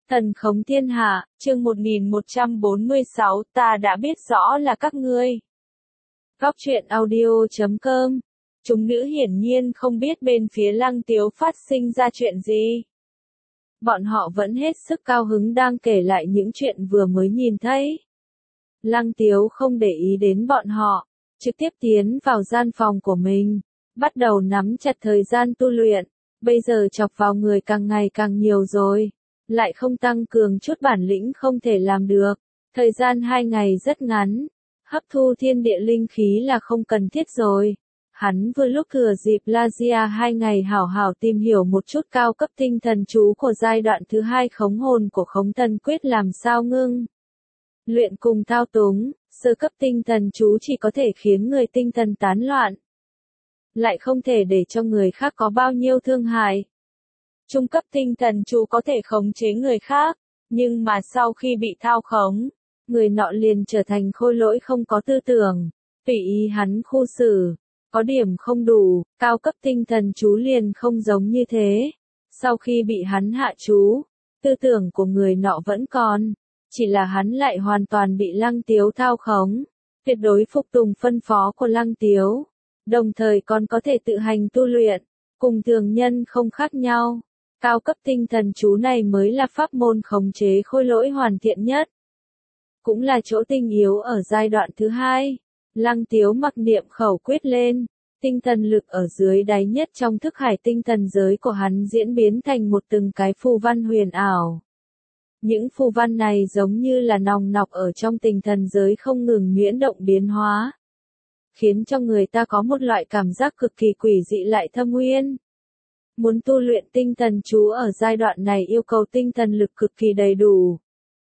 Thần khống thiên hạ, chương 1146, ta đã biết rõ là các ngươi. Góc truyện audio.com. Chúng nữ hiển nhiên không biết bên phía Lăng Tiếu phát sinh ra chuyện gì. Bọn họ vẫn hết sức cao hứng đang kể lại những chuyện vừa mới nhìn thấy. Lăng Tiếu không để ý đến bọn họ, trực tiếp tiến vào gian phòng của mình, bắt đầu nắm chặt thời gian tu luyện. Bây giờ chọc vào người càng ngày càng nhiều rồi, lại không tăng cường chút bản lĩnh không thể làm được. Thời gian 2 ngày rất ngắn, hấp thu thiên địa linh khí là không cần thiết rồi. Hắn vừa lúc thừa dịp Lagia 2 ngày hảo hảo tìm hiểu một chút cao cấp tinh thần chú của giai đoạn thứ 2 khống hồn của khống thần quyết làm sao ngưng. Luyện cùng thao túng, sơ cấp tinh thần chú chỉ có thể khiến người tinh thần tán loạn, lại không thể để cho người khác có bao nhiêu thương hại. Trung cấp tinh thần chú có thể khống chế người khác, nhưng mà sau khi bị thao khống, người nọ liền trở thành khôi lỗi không có tư tưởng, tùy ý hắn khu xử. Có điểm không đủ, cao cấp tinh thần chú liền không giống như thế. Sau khi bị hắn hạ chú, tư tưởng của người nọ vẫn còn, chỉ là hắn lại hoàn toàn bị Lăng Tiếu thao khống, tuyệt đối phục tùng phân phó của Lăng Tiếu, đồng thời còn có thể tự hành tu luyện, cùng thường nhân không khác nhau. Cao cấp tinh thần chú này mới là pháp môn khống chế khôi lỗi hoàn thiện nhất, cũng là chỗ tinh yếu ở giai đoạn thứ 2. Lăng Tiếu mặc niệm khẩu quyết lên, tinh thần lực ở dưới đáy nhất trong thức hải tinh thần giới của hắn diễn biến thành một từng cái phù văn huyền ảo. Những phù văn này giống như là nòng nọc ở trong tinh thần giới không ngừng nhuyễn động biến hóa, khiến cho người ta có một loại cảm giác cực kỳ quỷ dị lại thâm uyên. Muốn tu luyện tinh thần chú ở giai đoạn này yêu cầu tinh thần lực cực kỳ đầy đủ,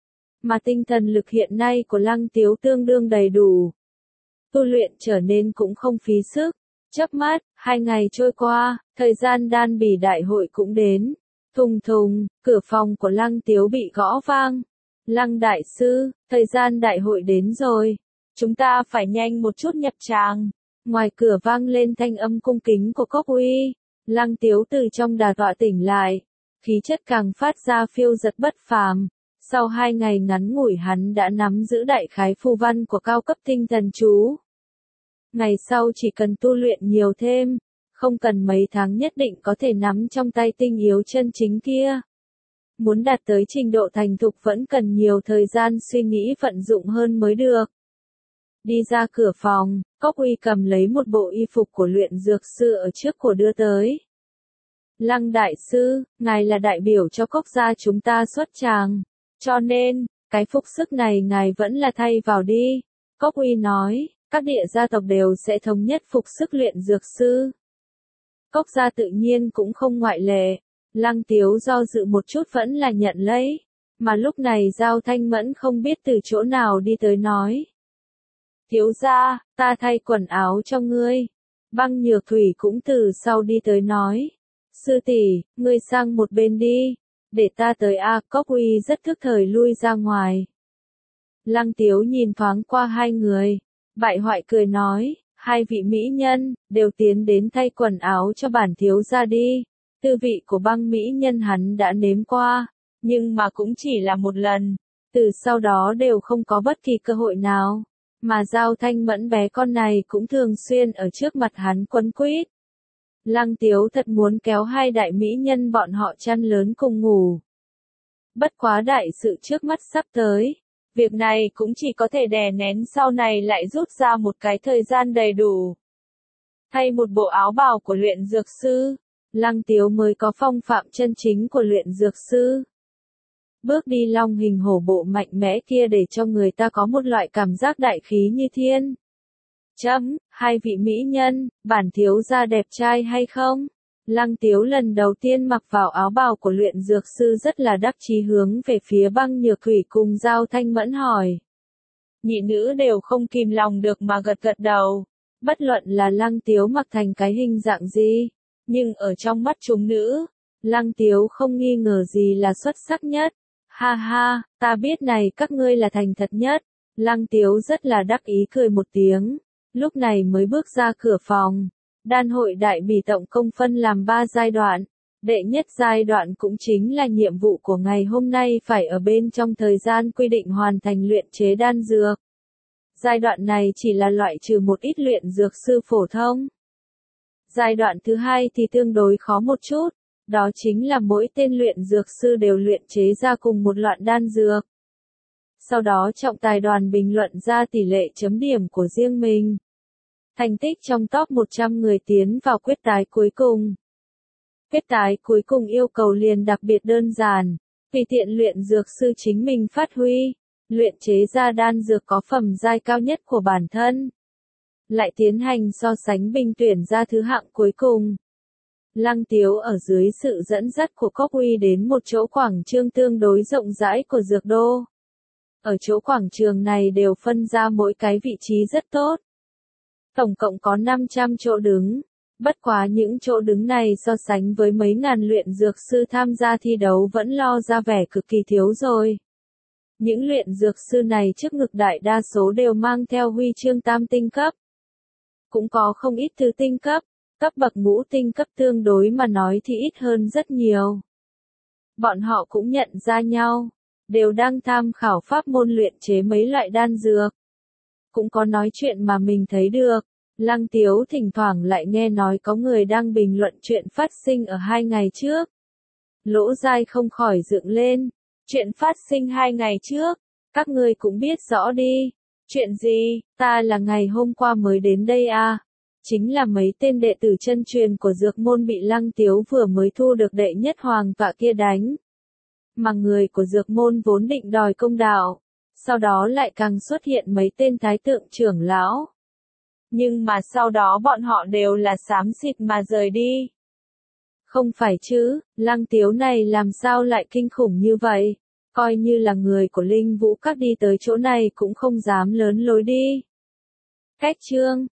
mà tinh thần lực hiện nay của Lăng Tiếu tương đương đầy đủ. Tu luyện trở nên cũng không phí sức. Chớp mắt, 2 ngày trôi qua, thời gian đan bỉ đại hội cũng đến. Thùng thùng, cửa phòng của Lăng Tiếu bị gõ vang. Lăng đại sư, thời gian đại hội đến rồi. Chúng ta phải nhanh một chút nhập tràng. Ngoài cửa vang lên thanh âm cung kính của Cốc Uy. Lăng Tiếu từ trong đà tọa tỉnh lại, khí chất càng phát ra phiêu dật bất phàm. Sau 2 ngày ngắn ngủi hắn đã nắm giữ đại khái phù văn của cao cấp tinh thần chú. Ngày sau chỉ cần tu luyện nhiều thêm, không cần mấy tháng nhất định có thể nắm trong tay tinh yếu chân chính kia. Muốn đạt tới trình độ thành thục vẫn cần nhiều thời gian suy nghĩ vận dụng hơn mới được. Đi ra cửa phòng, Cốc Uy cầm lấy một bộ y phục của luyện dược sư ở trước của đưa tới. Lăng đại sư, ngài là đại biểu cho Cốc gia chúng ta xuất tràng, cho nên, cái phục sức này ngài vẫn là thay vào đi. Cốc Uy nói, các địa gia tộc đều sẽ thống nhất phục sức luyện dược sư. Cốc gia tự nhiên cũng không ngoại lệ. Lăng Tiếu do dự một chút vẫn là nhận lấy, mà lúc này Giao Thanh Mẫn không biết từ chỗ nào đi tới nói. Thiếu gia, ta thay quần áo cho ngươi. Băng Nhược Thủy cũng từ sau đi tới nói. Sư tỷ, ngươi sang một bên đi, để ta tới a. Cốc Uy rất thức thời lui ra ngoài. Lăng Tiếu nhìn thoáng qua hai người, bại hoại cười nói, 2 vị mỹ nhân, đều tiến đến thay quần áo cho bản thiếu gia đi. Tư vị của băng mỹ nhân hắn đã nếm qua, nhưng mà cũng chỉ là một lần, từ sau đó đều không có bất kỳ cơ hội nào. Mà Giao Thanh Mẫn bé con này cũng thường xuyên ở trước mặt hắn quấn quýt. Lăng Tiếu thật muốn kéo 2 đại mỹ nhân bọn họ chăn lớn cùng ngủ. Bất quá đại sự trước mắt sắp tới, việc này cũng chỉ có thể đè nén sau này lại rút ra một cái thời gian đầy đủ. Thay một bộ áo bào của luyện dược sư, Lăng Tiếu mới có phong phạm chân chính của luyện dược sư. Bước đi long hình hổ bộ mạnh mẽ kia để cho người ta có một loại cảm giác đại khí như thiên. 2 vị mỹ nhân, bản thiếu gia đẹp trai hay không? Lăng Tiếu lần đầu tiên mặc vào áo bào của luyện dược sư rất là đắc chí hướng về phía Băng Nhược Thủy cùng Giao Thanh Mẫn hỏi. Nhị nữ đều không kìm lòng được mà gật gật đầu. Bất luận là Lăng Tiếu mặc thành cái hình dạng gì, nhưng ở trong mắt chúng nữ, Lăng Tiếu không nghi ngờ gì là xuất sắc nhất. Ha ha, ta biết này các ngươi là thành thật nhất. Lăng Tiếu rất là đắc ý cười một tiếng, lúc này mới bước ra cửa phòng. Đan hội đại bỉ tổng công phân làm 3 giai đoạn. Đệ nhất giai đoạn cũng chính là nhiệm vụ của ngày hôm nay phải ở bên trong thời gian quy định hoàn thành luyện chế đan dược. Giai đoạn này chỉ là loại trừ một ít luyện dược sư phổ thông. Giai đoạn thứ hai thì tương đối khó một chút, đó chính là mỗi tên luyện dược sư đều luyện chế ra cùng một loại đan dược. Sau đó trọng tài đoàn bình luận ra tỷ lệ chấm điểm của riêng mình. Thành tích trong top 100 người tiến vào quyết tái cuối cùng. Quyết tái cuối cùng yêu cầu liền đặc biệt đơn giản, tùy tiện luyện dược sư chính mình phát huy, luyện chế ra đan dược có phẩm giai cao nhất của bản thân. Lại tiến hành so sánh bình tuyển ra thứ hạng cuối cùng. Lăng Tiếu ở dưới sự dẫn dắt của Cốc Uy đến một chỗ quảng trường tương đối rộng rãi của dược đô. Ở chỗ quảng trường này đều phân ra mỗi cái vị trí rất tốt. Tổng cộng có 500 chỗ đứng. Bất quá những chỗ đứng này so sánh với mấy ngàn luyện dược sư tham gia thi đấu vẫn lo ra vẻ cực kỳ thiếu rồi. Những luyện dược sư này trước ngực đại đa số đều mang theo huy chương tam tinh cấp. Cũng có không ít thứ tinh cấp, cấp bậc ngũ tinh cấp tương đối mà nói thì ít hơn rất nhiều. Bọn họ cũng nhận ra nhau, đều đang tham khảo pháp môn luyện chế mấy loại đan dược. Cũng có nói chuyện mà mình thấy được. Lăng Tiếu thỉnh thoảng lại nghe nói có người đang bình luận chuyện phát sinh ở 2 ngày trước. Lỗ Giai không khỏi dựng lên. Chuyện phát sinh 2 ngày trước, các ngươi cũng biết rõ đi. Chuyện gì, ta là ngày hôm qua mới đến đây à. Chính là mấy tên đệ tử chân truyền của dược môn bị Lăng Tiếu vừa mới thu được đệ nhất hoàng tọa kia đánh. Mà người của dược môn vốn định đòi công đạo. Sau đó lại càng xuất hiện mấy tên thái tượng trưởng lão. Nhưng mà sau đó bọn họ đều là xám xịt mà rời đi. Không phải chứ, Lăng Tiếu này làm sao lại kinh khủng như vậy? Coi như là người của Linh Vũ Các đi tới chỗ này cũng không dám lớn lối đi. Cách chương